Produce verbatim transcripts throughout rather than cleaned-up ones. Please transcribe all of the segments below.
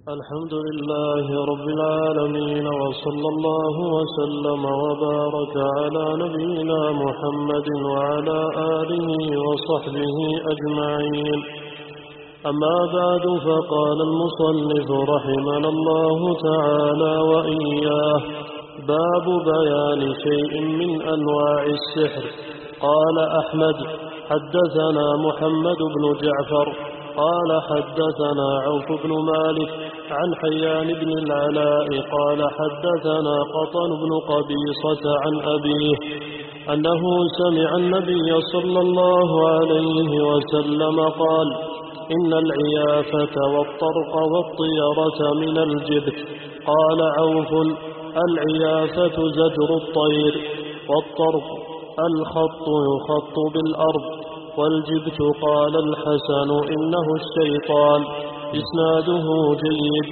الحمد لله رب العالمين، وصلى الله وسلم وبارك على نبينا محمد وعلى آله وصحبه أجمعين. أما بعد، فقال المصنف رحمنا الله تعالى وإياه: باب بيان شيء من أنواع السحر. قال أحمد: حدثنا محمد بن جعفر قال حدثنا عوف بن مالك عن حيان بن العلاء قال حدثنا قطن بن قبيصة عن أبيه أنه سمع النبي صلى الله عليه وسلم قال: إن العيافة والطرق والطيرة من الجبت. قال عوف: العيافة زجر الطير، والطرق الخط يخط بالأرض، والجبت. قال الحسن: إنه الشيطان. إسناده جيد.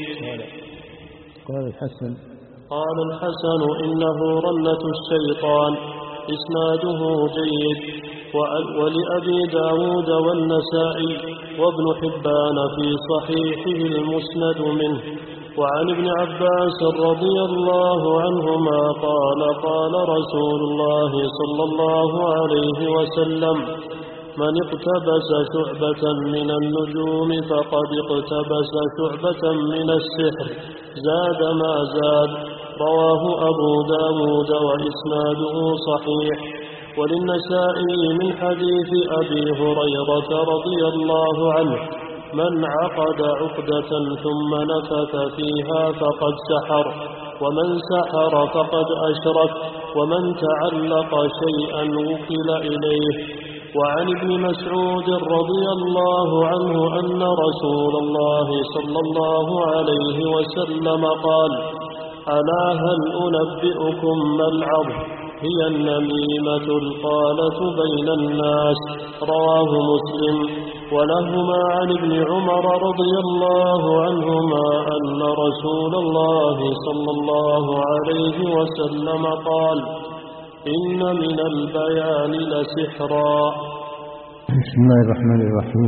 قال الحسن قال الحسن: إنه رنة الشيطان. إسناده جيد. ولأبي داود والنسائي وابن حبان في صحيحه المسند منه. وعن ابن عباس رضي الله عنهما قال: قال رسول الله صلى الله عليه وسلم: من اقتبس شعبة من النجوم فقد اقتبس شعبة من السحر، زاد ما زاد. رواه أبو داود وإسناده صحيح. وللنسائي من حديث أبي هريرة رضي الله عنه: من عقد عقدة ثم نفث فيها فقد سحر، ومن سحر فقد أشرك، ومن تعلق شيئا وكل إليه. وعن ابن مسعود رضي الله عنه أن رسول الله صلى الله عليه وسلم قال: ألا هل أنبئكم ما العظم؟ هي النميمة القالة بين الناس. رواه مسلم. ولهما عن ابن عمر رضي الله عنهما أن رسول الله صلى الله عليه وسلم قال: إن من البيان لسحرا. بسم الله الرحمن الرحيم.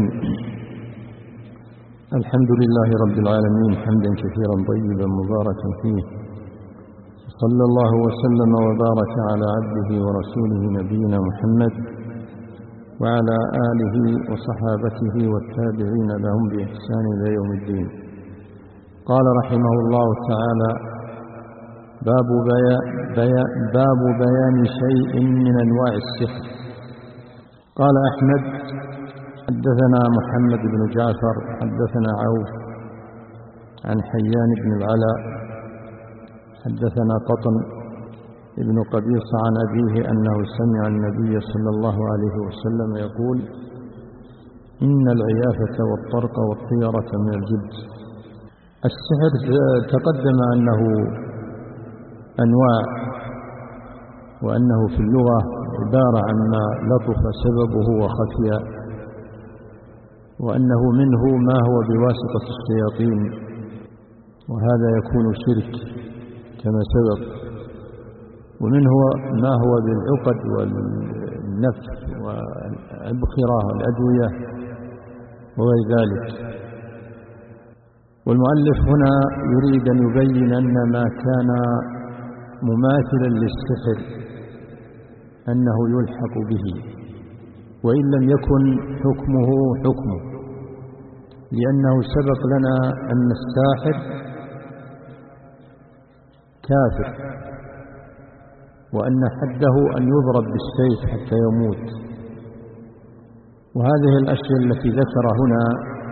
الحمد لله رب العالمين، حمدا كثيرا طيبا مباركا فيه، صلى الله وسلم وبارك على عبده ورسوله نبينا محمد وعلى آله وصحابته والتابعين لهم بإحسان إلى يوم الدين. قال رحمه الله تعالى: باب بيان, بيان, باب بيان شيء من أنواع السحر. قال أحمد: حدثنا محمد بن جعفر حدثنا عوف عن حيان بن العلاء حدثنا قطن ابن قبيصة عن أبيه أنه سمع النبي صلى الله عليه وسلم يقول: إن العيافة والطرق والطيرة من الجبت. السحر تقدم أنه أنواع، وأنه في اللغة عبارة عن ما لطف سببه وخفي، وأنه منه ما هو بواسطة الشياطين، وهذا يكون شرك كما سبق، ومنه ما هو بالعقد والنفس والأبخرة والأدوية وغير ذلك. والمؤلف هنا يريد أن يبين أن ما كان مماثلا للسحر أنه يلحق به، وإن لم يكن حكمه حكمه، لأنه سبق لنا أن الساحر كافر، وأن حده أن يضرب بالسيف حتى يموت. وهذه الأشياء التي ذكر هنا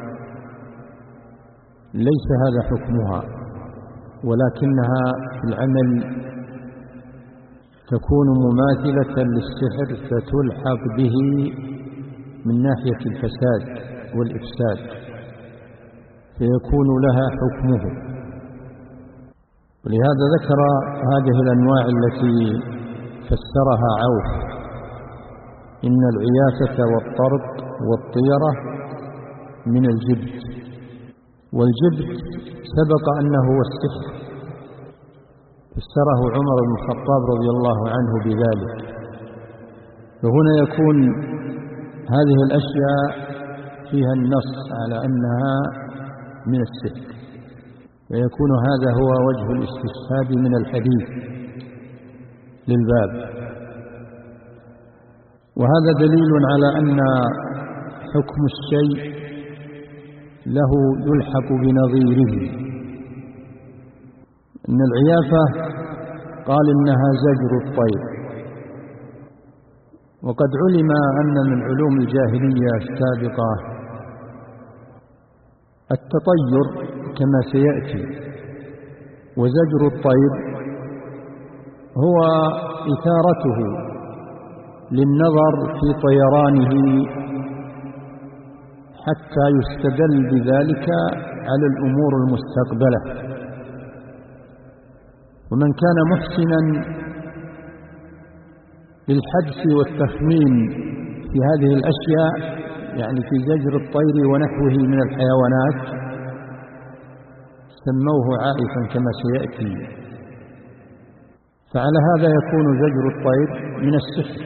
ليس هذا حكمها، ولكنها في العمل تكون مماثلة للسحر، فتلحق به من ناحية الفساد والإفساد، فيكون لها حكمه. ولهذا ذكر هذه الأنواع التي فسرها عوف: إن العيافة والطرق والطيرة من الجبت. والجبت سبق أنه هو السحر، فسره عمر بن الخطاب رضي الله عنه بذلك. فهنا يكون هذه الأشياء فيها النص على أنها من السحر، ويكون هذا هو وجه الاستشهاد من الحديث للباب. وهذا دليل على أن حكم الشيء له يلحق بنظيره. إن العيافة قال إنها زجر الطير، وقد علم أن من علوم الجاهلية السابقة التطير كما سيأتي، وزجر الطير هو إثارته للنظر في طيرانه حتى يستدل بذلك على الأمور المستقبلة. ومن كان محسنا بالحدس والتخمين في هذه الأشياء، يعني في زجر الطير ونحوه من الحيوانات، سموه عائفا كما سيأتي. فعلى هذا يكون زجر الطير من السحر،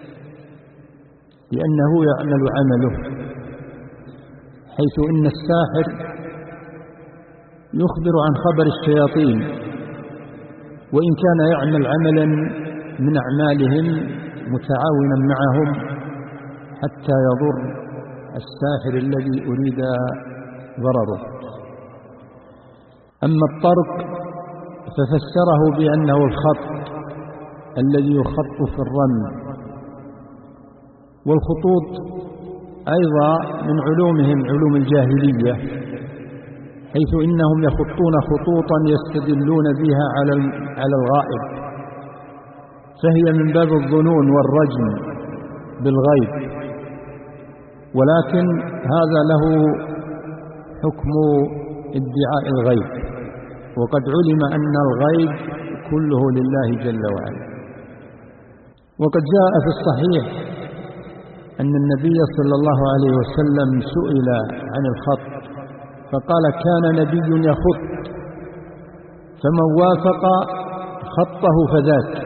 لأنه يعمل عمله، حيث إن الساحر يخبر عن خبر الشياطين، وإن كان يعمل عملا من أعمالهم متعاونا معهم حتى يضر الساحر الذي أريد ضرره. أما الطرق ففسره بأنه الخط الذي يخط في الرمل، والخطوط أيضا من علومهم علوم الجاهلية، حيث إنهم يخطون خطوطا يستدلون بها على على الغائب، فهي من باب الظنون والرجم بالغيب، ولكن هذا له حكم ادعاء الغيب، وقد علم أن الغيب كله لله جل وعلا. وقد جاء في الصحيح أن النبي صلى الله عليه وسلم سئل عن الخط فقال: كان نبي يخط فمن وافق خطه فذاك،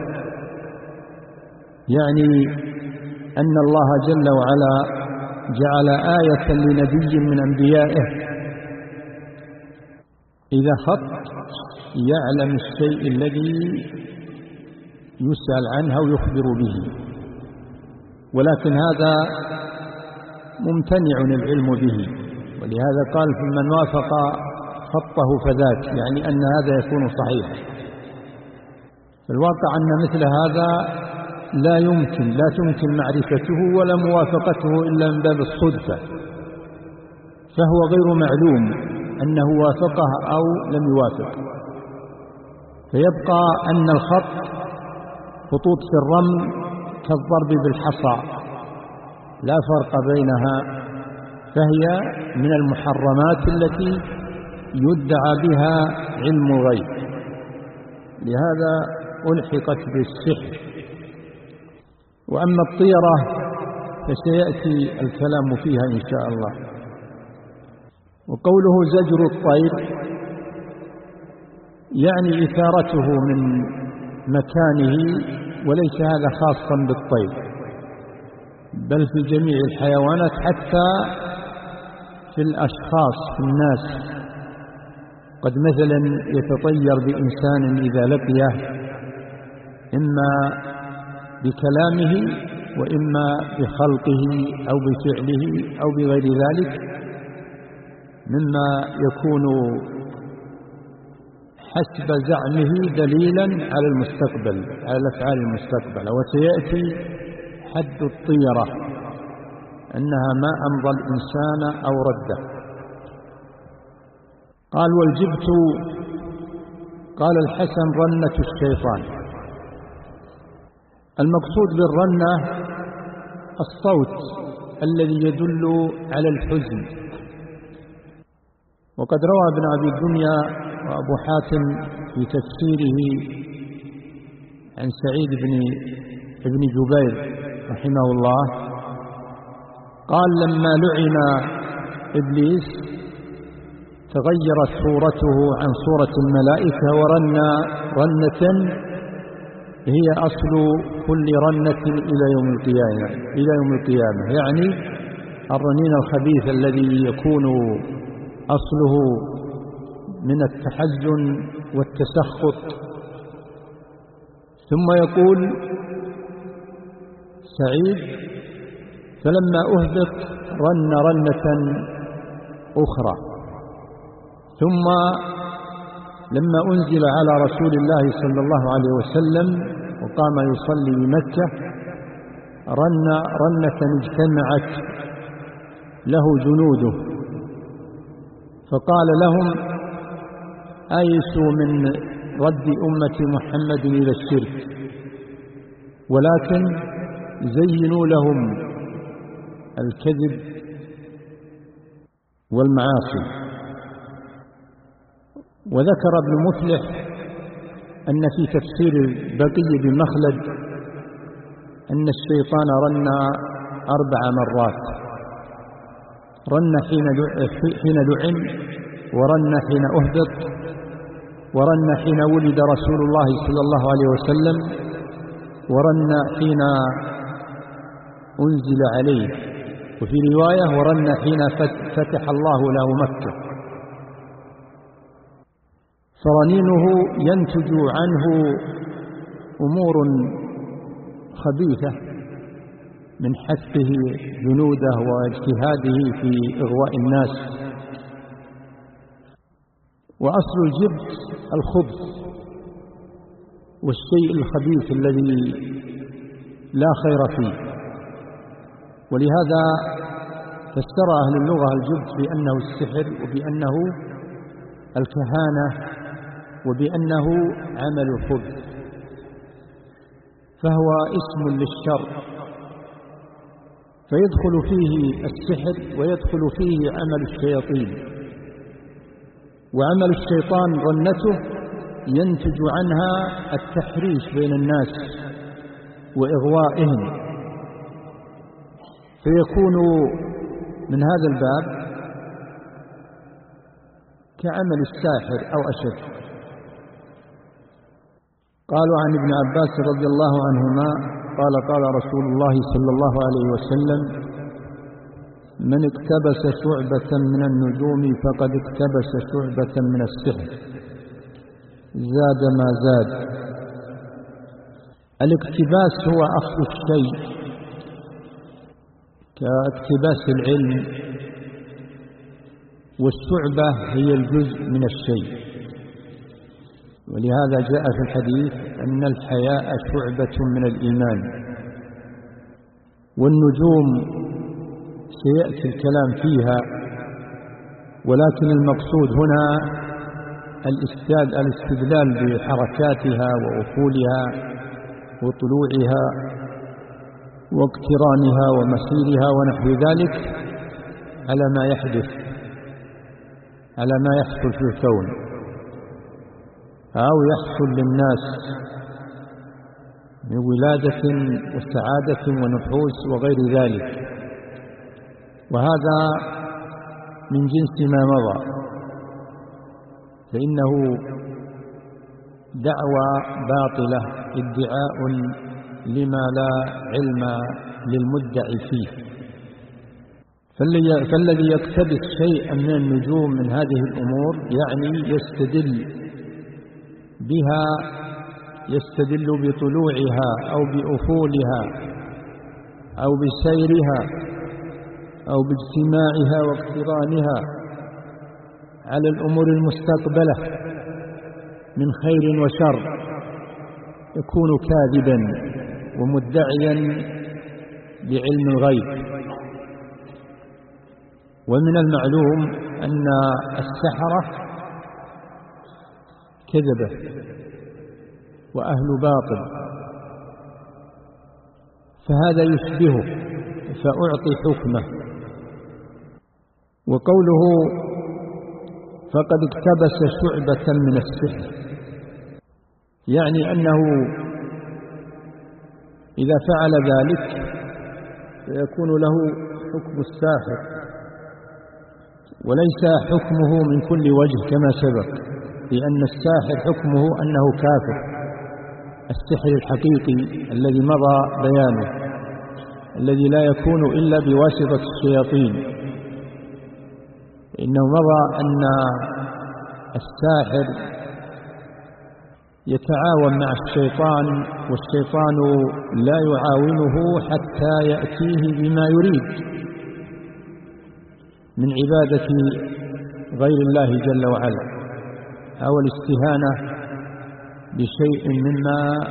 يعني أن الله جل وعلا جعل آية لنبي من أنبيائه إذا خط يعلم الشيء الذي يسأل عنه ويخبر به، ولكن هذا ممتنع العلم به، ولهذا قال: فمن وافق خطه فذاك، يعني أن هذا يكون صحيحا. الواقع أن مثل هذا لا يمكن لا تمكن معرفته ولا موافقته إلا من باب الصدفة، فهو غير معلوم أنه وافقه أو لم يوافق. فيبقى أن الخط خطوط في الرمل كالضرب بالحصى لا فرق بينها، فهي من المحرمات التي يدعى بها علم الغيب، لهذا ألحقت بالسحر. وأما الطيرة فسيأتي الكلام فيها إن شاء الله. وقوله زجر الطير يعني إثارته من مكانه، وليس هذا خاصا بالطير، بل في جميع الحيوانات، حتى في الأشخاص في الناس. قد مثلا يتطير بإنسان إذا لقيه، إما بكلامه وإما بخلقه أو بفعله أو بغير ذلك، مما يكون حسب زعمه دليلا على المستقبل، على الأفعال المستقبل. وسيأتي حد الطيرة أنها ما أمضى الإنسان أو رده. قال: والجبت قال الحسن رنة الشيطان. المقصود بالرنة الصوت الذي يدل على الحزن. وقد روى ابن أبي الدنيا وأبو حاتم في تفسيره عن سعيد بن ابن جبير رحمه الله قال: لما لعن إبليس تغيرت صورته عن صورة الملائكة ورنى رنة هي أصل كل رنة إلى يوم القيامة إلى يوم القيامة يعني الرنين الخبيث الذي يكون أصله من التحزن والتسخط. ثم يقول سعيد: فلما أهبط رن رنة أخرى، ثم لما أنزل على رسول الله صلى الله عليه وسلم وقام يصلي بمكة رن رنة اجتمعت له جنوده، فقال لهم: أيسوا من رد أمة محمد إلى الشرك، ولكن زينوا لهم الكذب والمعاصي. وذكر ابن مفلح أن في تفسير بقي بن مخلد أن الشيطان رن أربع مرات: رن حين لعن، ورن حين أهبط، ورن حين ولد رسول الله صلى الله عليه وسلم، ورن حين أنزل عليه، وفي رواية ورن حين فتح الله له مكة. فرنينه ينتج عنه أمور خبيثة من حثه جنوده واجتهاده في إغواء الناس. وأصل الجبت الخبث والشيء الخبيث الذي لا خير فيه، ولهذا فسر أهل اللغة الجبت بأنه السحر، وبأنه الكهانة، وبأنه عمل الخبث، فهو اسم للشر، فيدخل فيه السحر ويدخل فيه عمل الشياطين. وعمل الشيطان رنته ينتج عنها التحريش بين الناس وإغوائهم، فيكون من هذا الباب كعمل الساحر أو أشد. قالوا عن ابن عباس رضي الله عنهما قال: قال رسول الله صلى الله عليه وسلم: من اقتبس شعبة من النجوم فقد اقتبس شعبة من السحر، زاد ما زاد. الاقتباس هو أخذ الشيء كاقتباس العلم، والشعبة هي الجزء من الشيء. ولهذا جاء في الحديث أن الحياء شعبة من الإيمان. والنجوم سيأتي الكلام فيها، ولكن المقصود هنا الاستدلال بحركاتها وأفولها وطلوعها واقترانها ومسيرها ونحو ذلك على ما يحدث، على ما يحصل في الكون أو يحصل للناس من ولادة وسعادة ونحوس وغير ذلك. وهذا من جنس ما مضى، فإنه دعوى باطلة، ادعاء لما لا علم للمدعي فيه. فالذي يقتبس شيئا من النجوم من هذه الأمور يعني يستدل بها، يستدل بطلوعها أو بأفولها أو بسيرها أو باجتماعها واقترانها على الأمور المستقبلة من خير وشر، يكون كاذبا ومدعيا بعلم الغيب. ومن المعلوم أن السحرة كذبة وأهل باطل، فهذا يشبهه فأعطي حكمه. وقوله فقد اقتبس شعبة من السحر يعني أنه إذا فعل ذلك فيكون له حكم الساحر، وليس حكمه من كل وجه كما سبق، لأن الساحر حكمه أنه كافر. السحر الحقيقي الذي مضى بيانه، الذي لا يكون إلا بواسطة الشياطين، إنه مضى أن الساحر يتعاون مع الشيطان، والشيطان لا يعاونه حتى يأتيه بما يريد من عبادة غير الله جل وعلا أو الاستهانة بشيء مما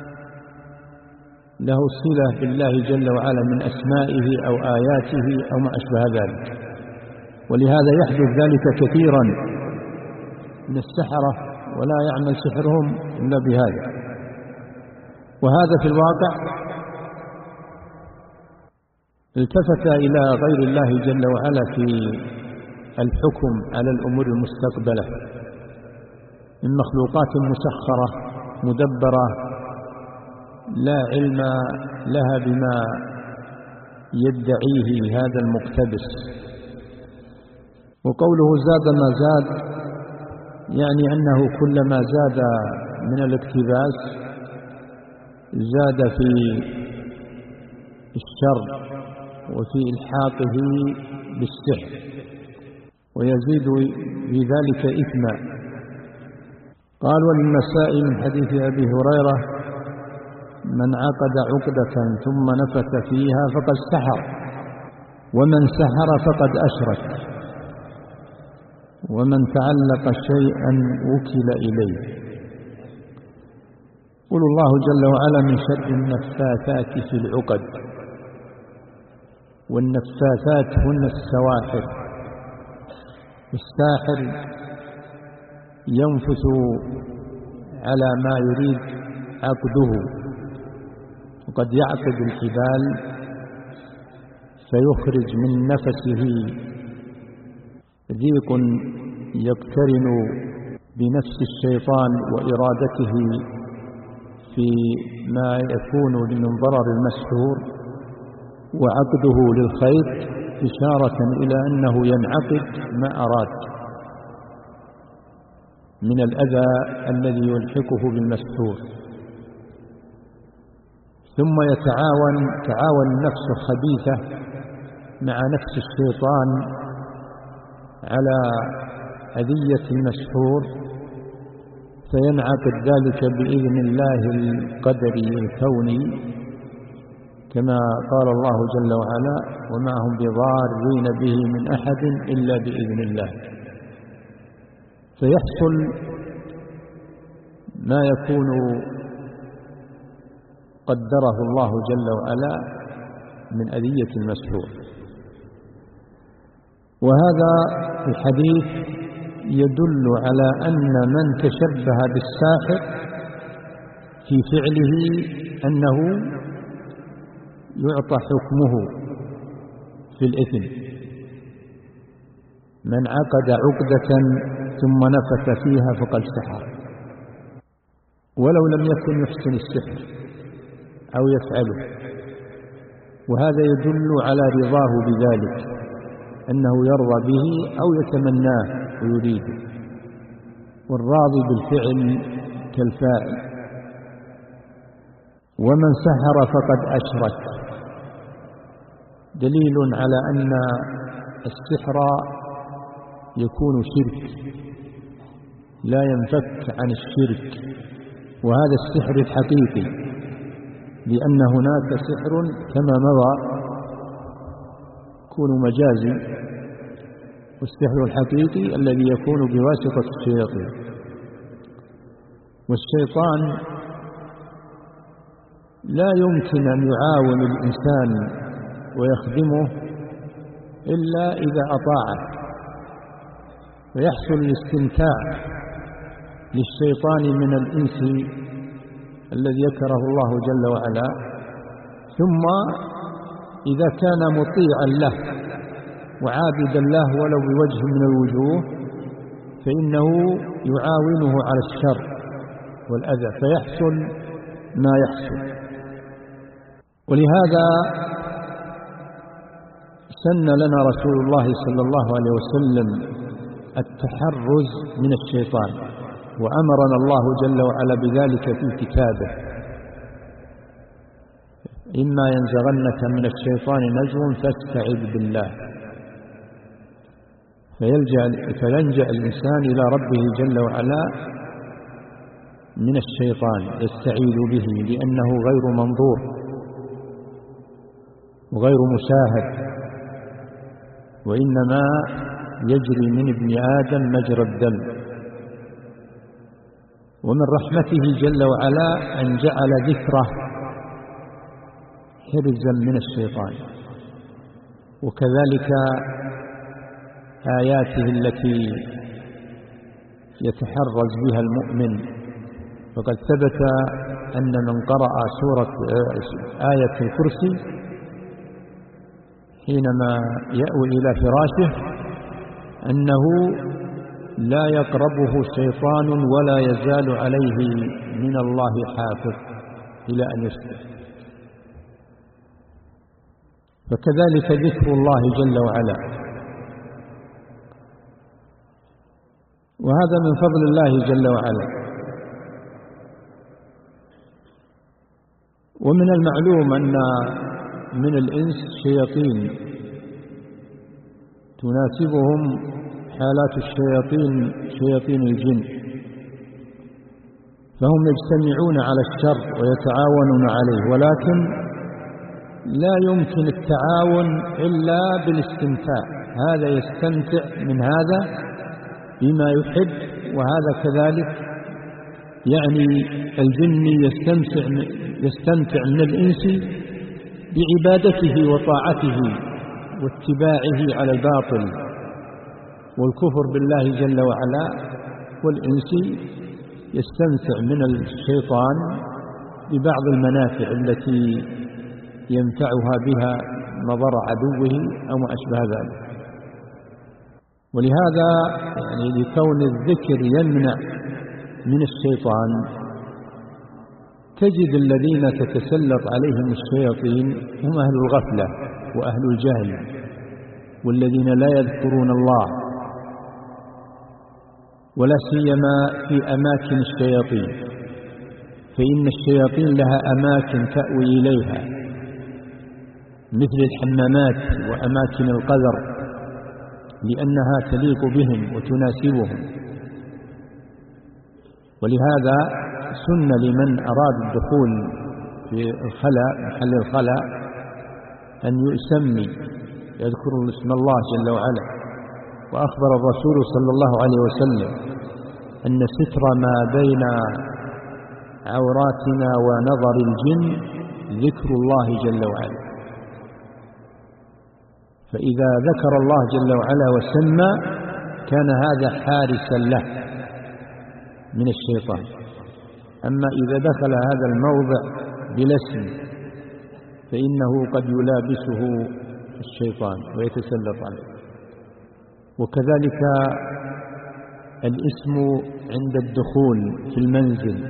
له صلة بالله جل وعلا من أسمائه أو آياته أو ما أشبه ذلك. ولهذا يحدث ذلك كثيرا من السحرة ولا يعمل سحرهم إلا بهذا. وهذا في الواقع التفت إلى غير الله جل وعلا في الحكم على الأمور المستقبلة من مخلوقات مسخرة مدبرة لا علم لها بما يدعيه هذا المقتبس. وقوله زاد ما زاد يعني أنه كلما زاد من الاقتباس زاد في الشر وفي إلحاقه بالسحر ويزيد في ذلك إثما. قال وللنسائي من حديث أبي هريرة من عقد عقدة ثم نفث فيها فقد سحر، ومن سحر فقد أشرك، ومن تعلق شيئا وكل إليه. قل الله جل وعلا من شر النفاثات في العقد، والنفاثات هن السواحر. الساحر ينفث على ما يريد عقده، وقد يعقد الحبال فيخرج من نفسه ضيق يقترن بنفس الشيطان وإرادته في ما يكون من ضرر المسحور، وعقده للخير إشارة إلى أنه ينعقد ما أراد من الأذى الذي يلحقه بالمسحور. ثم يتعاون تعاون النفس الخبيثة مع نفس الشيطان على أذية المسحور، فينعقد ذلك بإذن الله القدري الكوني كما قال الله جل وعلا وما هم بضارين به من أحد إلا بإذن الله. فيحصل ما يكون قدره الله جل وعلا من أذية المسحور. وهذا الحديث يدل على أن من تشبه بالساحر في فعله أنه يعطى حكمه في الإثم. من عقد عقدة ثم نفث فيها فقد سحر، ولو لم يكن يحسن السحر أو يفعله. وهذا يدل على رضاه بذلك، أنه يرضى به أو يتمناه ويريده، والراضي بالفعل كالفاعل. ومن سحر فقد أشرك، دليل على أن السحر يكون شرك لا ينفك عن الشرك، وهذا السحر الحقيقي، لأن هناك سحر كما مضى يكون مجازي، والسحر الحقيقي الذي يكون بواسطة الشياطين. والشيطان لا يمكن أن يعاون الإنسان ويخدمه إلا إذا أطاعه، ويحصل الاستمتاع للشيطان من الإنس الذي ذكره الله جل وعلا. ثم إذا كان مطيعا له وعابدا له ولو بوجه من الوجوه فإنه يعاونه على الشر والأذى، فيحصل ما يحصل. ولهذا سن لنا رسول الله صلى الله عليه وسلم التحرز من الشيطان، وأمرنا الله جل وعلا بذلك في كتابه: إما ينزغنك من الشيطان نزغ فاستعذ بالله. فيلجأ, فيلجأ الإنسان إلى ربه جل وعلا من الشيطان، يستعيذ به لأنه غير منظور وغير مشاهد، وإنما يجري من ابن آدم مجرى الدم. ومن رحمته جل وعلا أن جعل ذكره حرزا من الشيطان، وكذلك آياته التي يتحرز بها المؤمن. فقد ثبت أن من قرأ سورة آية الكرسي حينما يأوي إلى فراشه أنه لا يقربه شيطان ولا يزال عليه من الله حافظ إلى أن يصبح. فكذلك ذكر الله جل وعلا، وهذا من فضل الله جل وعلا. ومن المعلوم أن من الإنس شياطين تناسبهم حالات الشياطين شياطين الجن، فهم يجتمعون على الشر ويتعاونون عليه، ولكن لا يمكن التعاون إلا بالاستمتاع. هذا يستمتع من هذا بما يحب، وهذا كذلك، يعني الجن يستمتع يستمتع من الإنس بعبادته وطاعته واتباعه على الباطل والكفر بالله جل وعلا، والإنس يستمتع من الشيطان ببعض المنافع التي ينفعها بها نظر عدوه أو ما أشبه ذلك. ولهذا يعني لكون الذكر يمنع من الشيطان، تجد الذين تتسلط عليهم الشياطين هم أهل الغفلة وأهل الجهل والذين لا يذكرون الله، ولا سيما في أماكن الشياطين، فإن الشياطين لها أماكن تأوي إليها مثل الحمامات وأماكن القذر، لأنها تليق بهم وتناسبهم. ولهذا سن لمن أراد الدخول في الخلاء محل الخلاء أن يسمي يذكر اسم الله جل وعلا. وأخبر الرسول صلى الله عليه وسلم أن ستر ما بين عوراتنا ونظر الجن ذكر الله جل وعلا، فإذا ذكر الله جل وعلا وسمى كان هذا حارسا له من الشيطان. أما إذا دخل هذا الموضع بلا اسم فإنه قد يلابسه الشيطان ويتسلط عليه. وكذلك الاسم عند الدخول في المنزل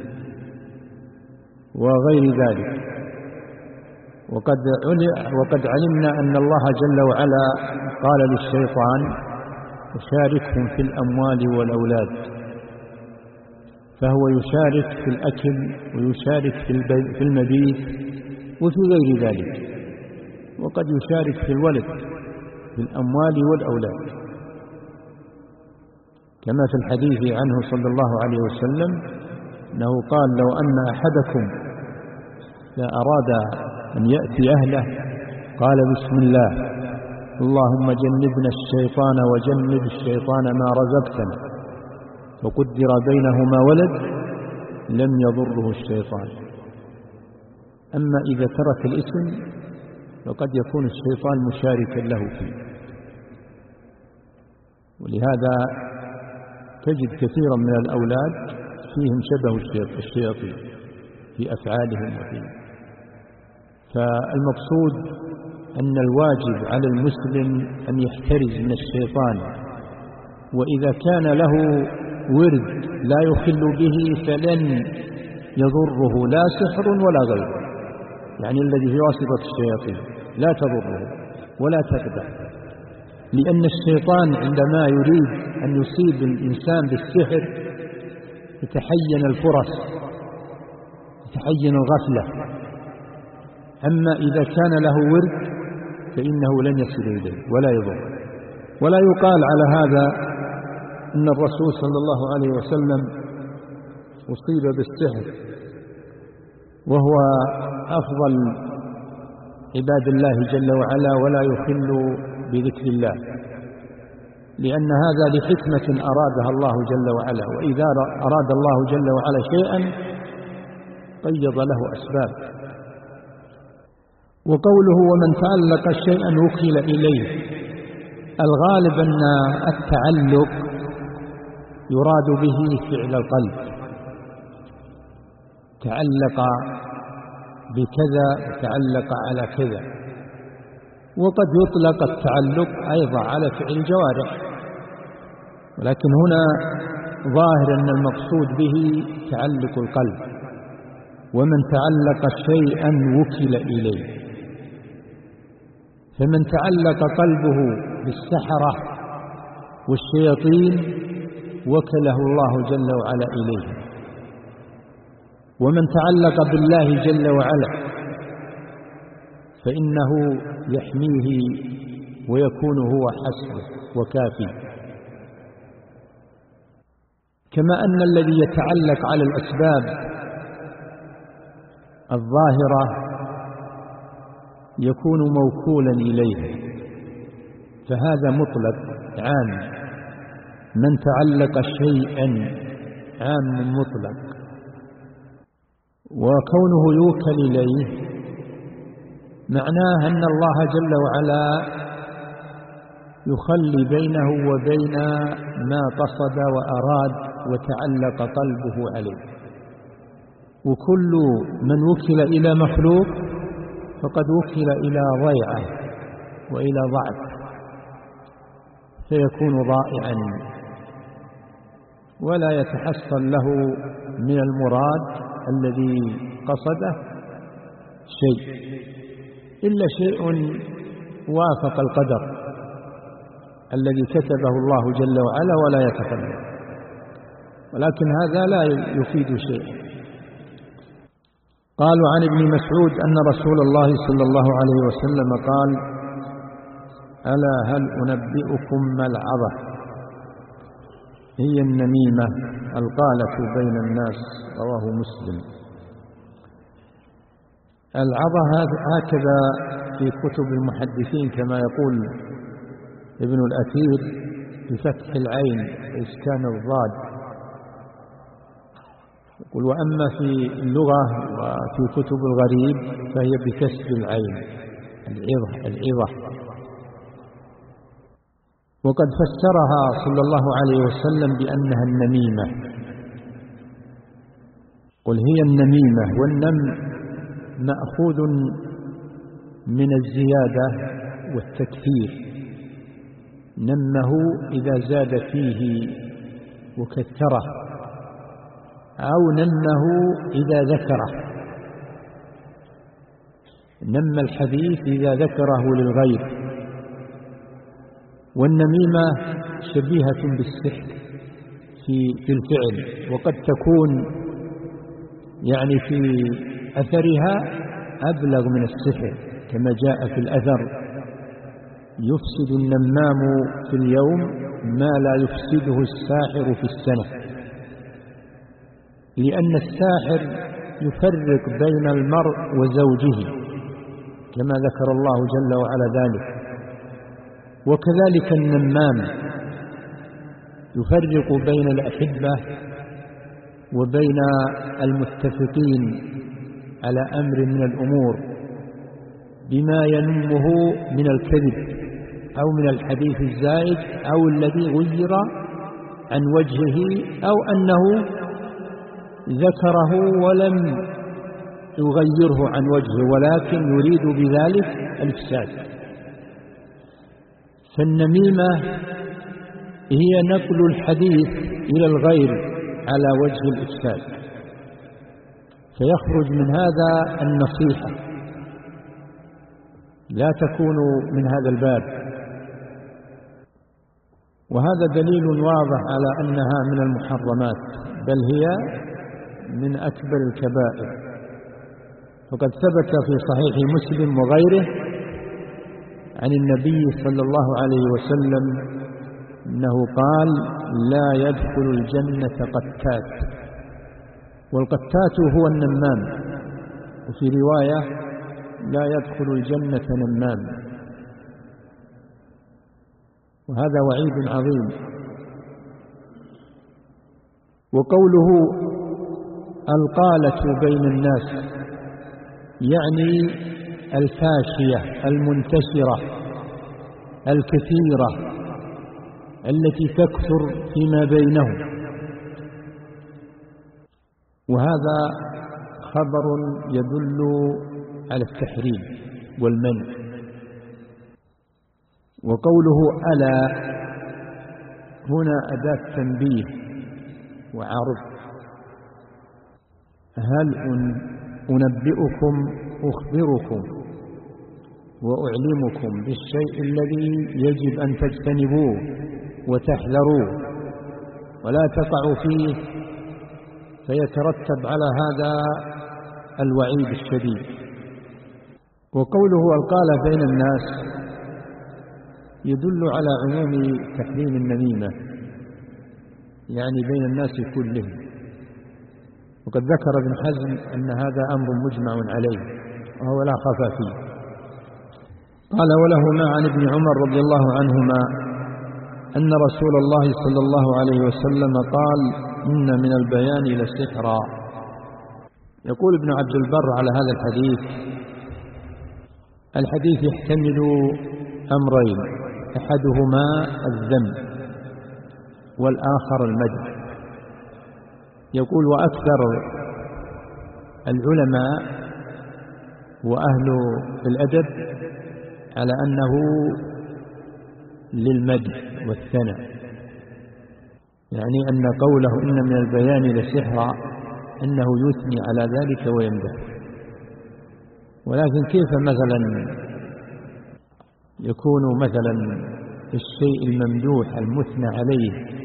وغير ذلك. وقد وقد علمنا أن الله جل وعلا قال للشيطان: وشاركهم في الأموال والأولاد، فهو يشارك في الأكل ويشارك في المبيت وفي غير ذلك، وقد يشارك في الولد في الأموال والأولاد، كما في الحديث عنه صلى الله عليه وسلم أنه قال: لو أن أحدكم لا أراد أن يأتي أهله قال: بسم الله، اللهم جنبنا الشيطان وجنب الشيطان ما رزقتنا، فقدر بينهما ولد لم يضره الشيطان. أما إذا ترك الاسم فقد يكون الشيطان مشاركا له فيه. ولهذا تجد كثيرا من الأولاد فيهم شبه الشياطين في أفعالهم وفيه. فالمقصود أن الواجب على المسلم أن يحترز من الشيطان، وإذا كان له ورد لا يخل به فلن يضره لا سحر ولا غيره، يعني الذي في واسطة الشياطين لا تضره ولا تقدح، لأن الشيطان عندما يريد أن يصيب الإنسان بالسحر يتحين الفرص، يتحين الغفلة. أما إذا كان له ورد فإنه لن يصل إليه ولا يضر. ولا يقال على هذا إن الرسول صلى الله عليه وسلم أصيب بالسحر وهو أفضل عباد الله جل وعلا ولا يخل بذكر الله، لأن هذا لحكمة أرادها الله جل وعلا، وإذا أراد الله جل وعلا شيئا قيض له أسباب. وقوله ومن تعلق شيئا وكل إليه، الغالب أن التعلق يراد به فعل القلب، تعلق بكذا تعلق على كذا، وقد يطلق التعلق أيضا على فعل الجوارح، ولكن هنا ظاهر أن المقصود به تعلق القلب. ومن تعلق شيئا وكل إليه، فمن تعلق قلبه بالسحرة والشياطين وكله الله جل وعلا إليه، ومن تعلق بالله جل وعلا فإنه يحميه ويكون هو حسبه وكافي. كما أن الذي يتعلق على الأسباب الظاهرة يكون موكولا إليه، فهذا مطلق عام. من تعلق شيئا عام مطلق. وكونه يوكل إليه معناه أن الله جل وعلا يخلي بينه وبين ما قصد وأراد وتعلق قلبه عليه. وكل من وكل إلى مخلوق فقد وكل إلى ضيعة وإلى ضعف، فيكون ضائعا ولا يتحصل له من المراد الذي قصده شيء إلا شيء وافق القدر الذي كتبه الله جل وعلا ولا يتخلف، ولكن هذا لا يفيد شيئا. قالوا عن ابن مسعود أن رسول الله صلى الله عليه وسلم قال: ألا هل أنبئكم ما العظة؟ هي النميمة القالة بين الناس، رواه مسلم. العظة هكذا في كتب المحدثين كما يقول ابن الأثير بفتح العين إسكان الضاد، يقول: وأما في اللغة وفي كتب الغريب فهي بكسر العين العظة العظة. وقد فسرها صلى الله عليه وسلم بأنها النميمة. قل هي النميمة، والنم مأخوذ من الزيادة والتكثير، نمه إذا زاد فيه وكثره، أو نمه إذا ذكره، نم الحديث إذا ذكره للغير. والنميمة شبيهة بالسحر في في الفعل، وقد تكون يعني في أثرها أبلغ من السحر، كما جاء في الأثر: يفسد النمام في اليوم ما لا يفسده الساحر في السنة، لأن الساحر يفرق بين المرء وزوجه كما ذكر الله جل وعلا ذلك. وكذلك النمام يفرق بين الأحبة وبين المتفقين على أمر من الأمور بما ينمه من الكذب أو من الحديث الزائد أو الذي غير عن وجهه، أو أنه ذكره ولم يغيره عن وجهه ولكن يريد بذلك الإفساد. فالنميمة هي نقل الحديث إلى الغير على وجه الإفساد، فيخرج من هذا النصيحة، لا تكون من هذا الباب. وهذا دليل واضح على أنها من المحرمات، بل هي من أكبر الكبائر. فقد ثبت في صحيح مسلم وغيره عن النبي صلى الله عليه وسلم أنه قال: لا يدخل الجنة قتات. والقتات هو النمام، وفي رواية: لا يدخل الجنة نمام. وهذا وعيد عظيم. وقوله القالة بين الناس يعني الفاشية المنتشرة الكثيرة التي تكثر فيما بينهم. وهذا خبر يدل على التحريم والمنع. وقوله ألا هنا أداة تنبيه وعرض. هل أنبئكم أخبركم وأعلمكم بالشيء الذي يجب أن تجتنبوه وتحذروه ولا تقعوا فيه فيترتب على هذا الوعيد الشديد. وقوله القالة بين الناس يدل على عموم تحريم النميمة، يعني بين الناس كلهم. وقد ذكر ابن حزم أن هذا أمر مجمع عليه وهو لا خفا فيه. قال: ولهما عن ابن عمر رضي الله عنهما أن رسول الله صلى الله عليه وسلم قال: إن من البيان لسحرا. يقول ابن عبد البر على هذا الحديث: الحديث يحتمل أمرين، أحدهما الذم والآخر المدح. يقول: وأكثر العلماء وأهل الأدب على أنه للمدح والثناء، يعني أن قوله إن من البيان لسحرا أنه يثني على ذلك ويمدح. ولكن كيف مثلا يكون مثلا الشيء الممدوح المثنى عليه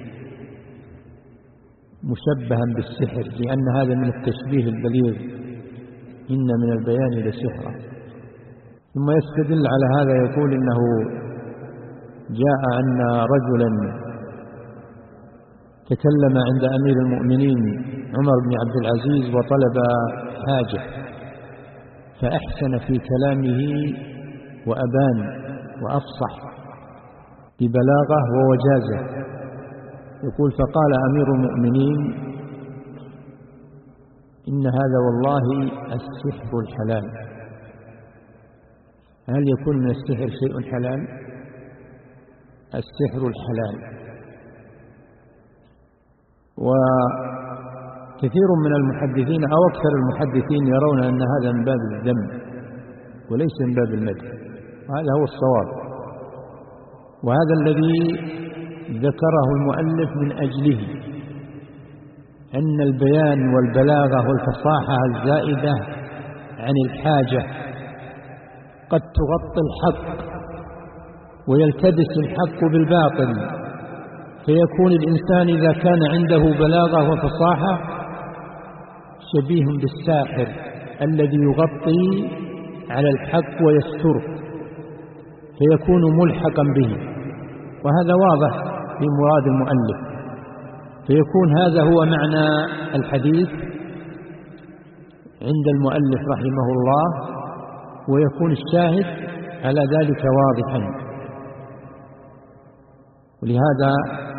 مشبها بالسحر، لأن هذا من التشبيه البليغ، إن من البيان لسحرا. ثم يستدل على هذا يقول إنه جاء أن رجلا تكلم عند أمير المؤمنين عمر بن عبد العزيز وطلب حاجة، فأحسن في كلامه وأبان وأفصح ببلاغة ووجازة. يقول: فقال أمير المؤمنين: إن هذا والله السحر الحلال. هل يكون من السحر شيء حلال؟ السحر الحلال. وكثير من المحدثين أو أكثر المحدثين يرون أن هذا من باب الذم وليس من باب المدح، وهذا هو الصواب. وهذا الذي ذكره المؤلف من أجله أن البيان والبلاغة والفصاحة الزائدة عن الحاجة قد تغطي الحق ويلتبس الحق بالباطل، فيكون الإنسان إذا كان عنده بلاغة وفصاحة شبيه بالساحر الذي يغطي على الحق ويستره، فيكون ملحقا به. وهذا واضح في مراد المؤلف، فيكون هذا هو معنى الحديث عند المؤلف رحمه الله، ويكون الشاهد على ذلك واضحا. ولهذا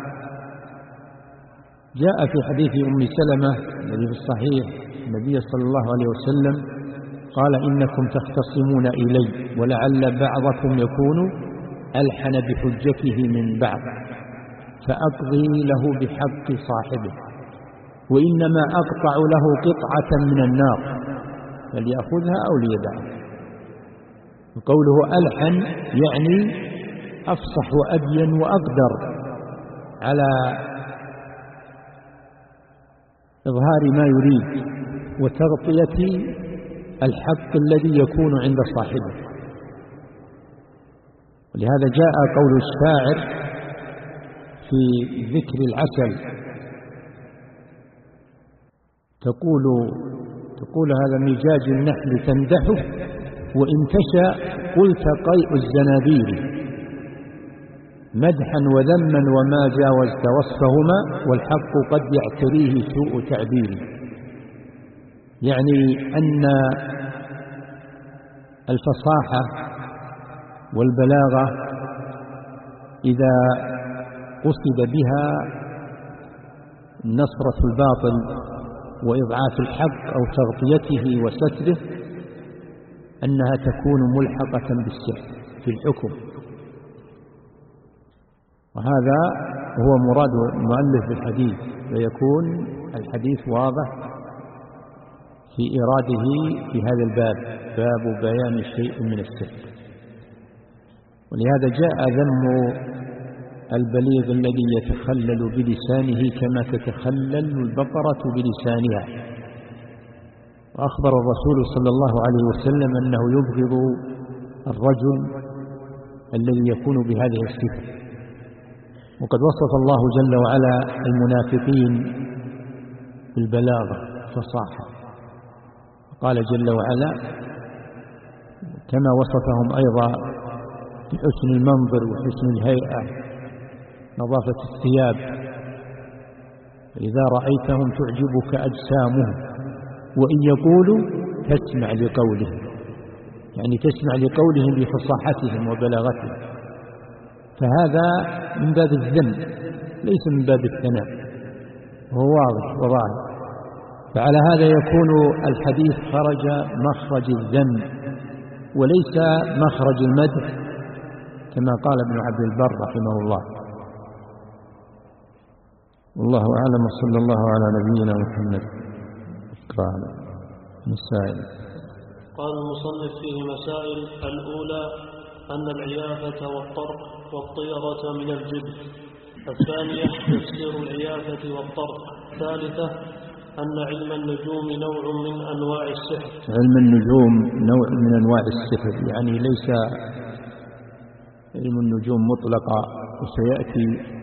جاء في حديث أم سلمة الذي في الصحيح النبي صلى الله عليه وسلم قال: إنكم تختصمون إلي ولعل بعضكم يكون ألحن بحجته من بعض، فأقضي له بحق صاحبه، وإنما أقطع له قطعة من النار فليأخذها أو ليدعها. وقوله ألحن يعني أفصح وأبين وأقدر على إظهار ما يريد وتغطية الحق الذي يكون عند صاحبه. ولهذا جاء قول الشاعر في ذكر العسل، تقول تقول هذا مجاج النحل تمدحه وإن تشاء قلت قيء الزنابير مدحا وذما وما جاوزت وصفهما، والحق قد يعتريه سوء تعبير. يعني أن الفصاحة والبلاغة إذا قصد بها نصرة الباطل وإضعاف الحق أو تغطيته وستره أنها تكون ملحقة بالسحر في الحكم، وهذا هو مراد المؤلف بالحديث، ويكون الحديث واضح في إراده في هذا الباب، باب بيان شيء من السحر. ولهذا جاء ذم البليغ الذي يتخلل بلسانه كما تتخلل البقرة بلسانها. وأخبر الرسول صلى الله عليه وسلم أنه يبغض الرجل الذي يكون بهذه الصفة. وقد وصف الله جل وعلا المنافقين بالبلاغة فصاحة، قال جل وعلا كما وصفهم أيضا بحسن المنظر وحسن الهيئة نظافة الثياب، إذا رأيتهم تعجبك أجسامهم وإن يقولوا تسمع لقولهم، يعني تسمع لقولهم بفصاحتهم وبلاغتهم. فهذا من باب الذم ليس من باب الثناء، وهو واضح وظاهر. فعلى هذا يكون الحديث خرج مخرج الذم وليس مخرج المدح كما قال ابن عبد البر رحمه الله. والله أعلم، صلى الله على نبينا محمد. قال مسائل. قال المصنف فيه مسائل: الأولى أن العيافة والطرق والطيرة من الجبل. الثانية تفسير العيافة والطرق. الثالثة أن علم النجوم نوع من أنواع السحر. علم النجوم نوع من أنواع السحر، يعني ليس علم النجوم مطلقا، وسيأتي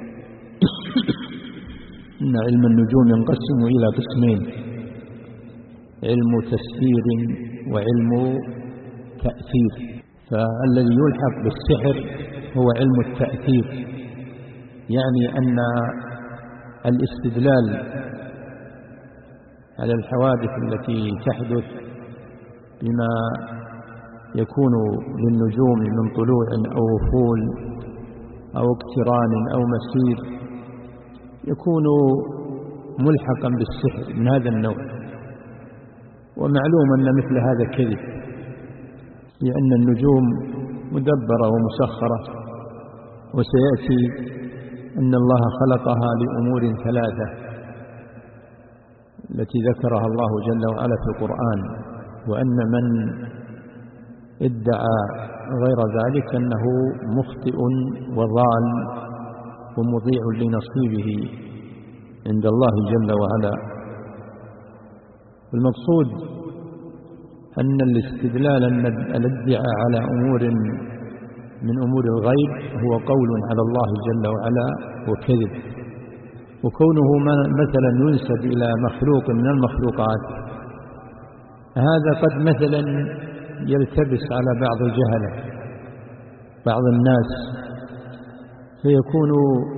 إن علم النجوم ينقسم إلى قسمين: علم تسيير وعلم تأثير. فالذي يلحق بالسحر هو علم التأثير، يعني أن الاستدلال على الحوادث التي تحدث بما يكون للنجوم من طلوع أو وفول أو اقتران أو مسير يكون ملحقا بالسحر من هذا النوع. ومعلوم أن مثل هذا كذب، لأن النجوم مدبرة ومسخرة، وسيأتي أن الله خلقها لأمور ثلاثة التي ذكرها الله جل وعلا في القرآن، وأن من ادعى غير ذلك أنه مخطئ وضال ومضيع لنصيبه عند الله جل وعلا. المقصود أن الاستدلال الادعاء على أمور من أمور الغيب هو قول على الله جل وعلا وكذب. وكونه مثلا ينسب إلى مخلوق من المخلوقات هذا قد مثلا يلتبس على بعض الجهلة بعض الناس، فيكون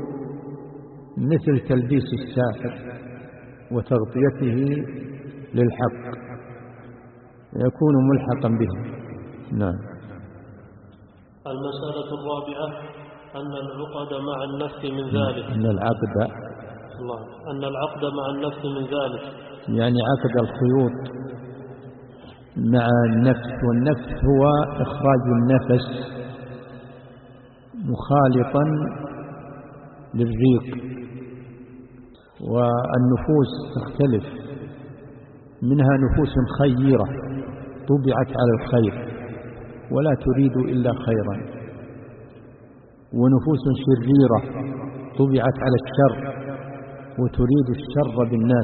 مثل تلبيس الساحر وتغطيته للحق، يكون ملحقا به. نعم. المسألة الرابعة أن العقد مع النفس من ذلك. أن العقد الله أن العقد مع النفس من ذلك، يعني عقد الخيوط مع النفس، والنفس هو إخراج النفس مخالطا للريق. والنفوس تختلف، منها نفوس خيرة طبعت على الخير ولا تريد إلا خيرا، ونفوس شريرة طبعت على الشر وتريد الشر بالناس.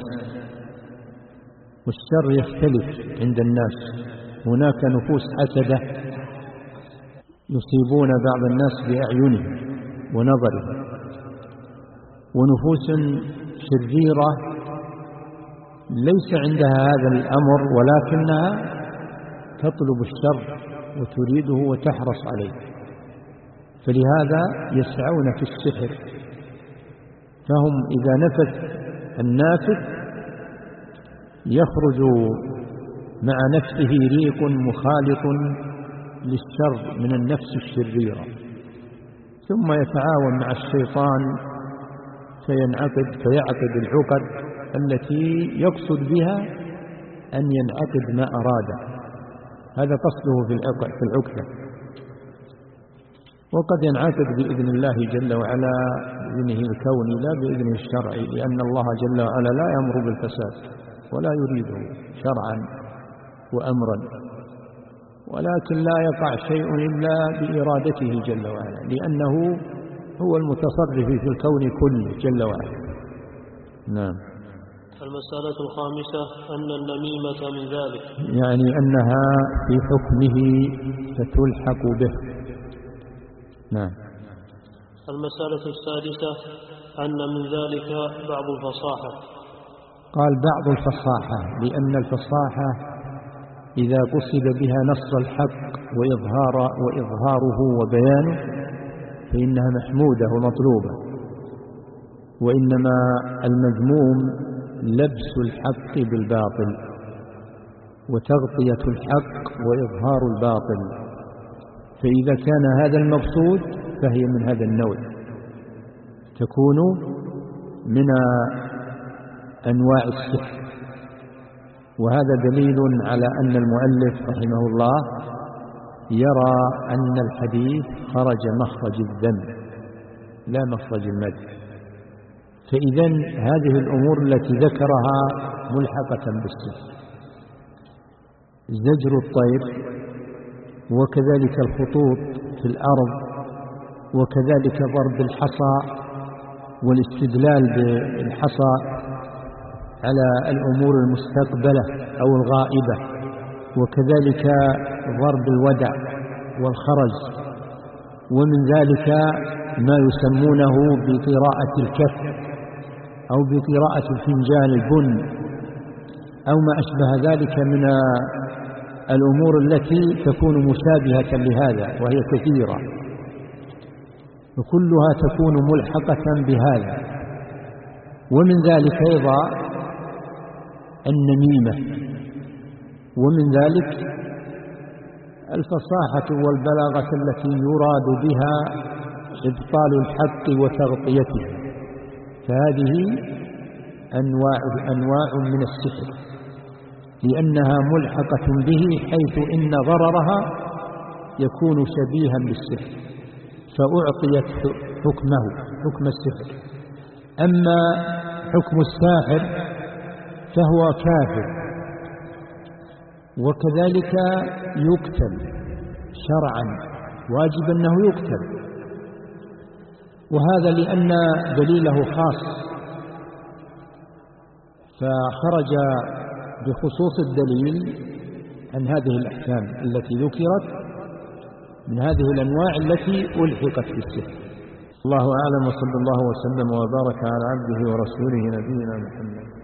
والشر يختلف عند الناس، هناك نفوس حسدة يصيبون بعض الناس بأعينهم ونظرهم، ونفوس شريرة ليس عندها هذا الأمر ولكنها تطلب الشر وتريده وتحرص عليه، فلهذا يسعون في السحر. فهم إذا نفث النافث يخرج مع نفسه ريق مخالط للشر من النفس الشريرة، ثم يتعاون مع الشيطان فينعقد فيعقد العقد التي يقصد بها أن ينعقد ما أراد. هذا قصده في العقدة، وقد ينعقد بإذن الله جل وعلا بإذنه الكوني لا بإذنه الشرعي، لأن الله جل وعلا لا يأمر بالفساد ولا يريده شرعا وأمرا، ولكن لا يقع شيء إلا بإرادته جل وعلا، لأنه هو المتصرف في الكون كله جل وعلا. نعم. المسألة الخامسة أن النميمة من ذلك، يعني أنها في حكمه فتلحق به. نعم. المسألة السادسة أن من ذلك بعض الفصاحة. قال بعض الفصاحة لأن الفصاحة إذا قصد بها نص الحق وإظهار وإظهاره وبيانه فإنها محمودة ومطلوبة، وإنما المذموم لبس الحق بالباطل وتغطية الحق وإظهار الباطل، فإذا كان هذا المقصود فهي من هذا النوع، تكون من أنواع السحر. وهذا دليل على أن المؤلف رحمه الله يرى أن الحديث خرج مخرج الذم لا مخرج المدح، فإذن هذه الأمور التي ذكرها ملحقة بالسحر: زجر الطير، وكذلك الخطوط في الأرض، وكذلك ضرب الحصى والاستدلال بالحصى على الأمور المستقبلة أو الغائبة، وكذلك ضرب الودع والخرز، ومن ذلك ما يسمونه بقراءة الكف أو بقراءة فنجان البن أو ما أشبه ذلك من الأمور التي تكون مشابهة لهذا، وهي كثيرة، وكلها تكون ملحقة بهذا. ومن ذلك أيضا النميمة، ومن ذلك الفصاحة والبلاغة التي يراد بها إبطال الحق وتغطيته، فهذه أنواع أنواع من السحر، لأنها ملحقة به حيث إن ضررها يكون شبيها بالسحر، فأعطيت حكمه حكم السحر. أما حكم الساحر فهو كافر، وكذلك يقتل شرعا، واجب أنه يقتل، وهذا لأن دليله خاص، فخرج بخصوص الدليل عن هذه الأحكام التي ذكرت من هذه الأنواع التي ألحقت بالسحر. الله أعلم، وصلى الله وسلم وبارك على عبده ورسوله نبينا محمد.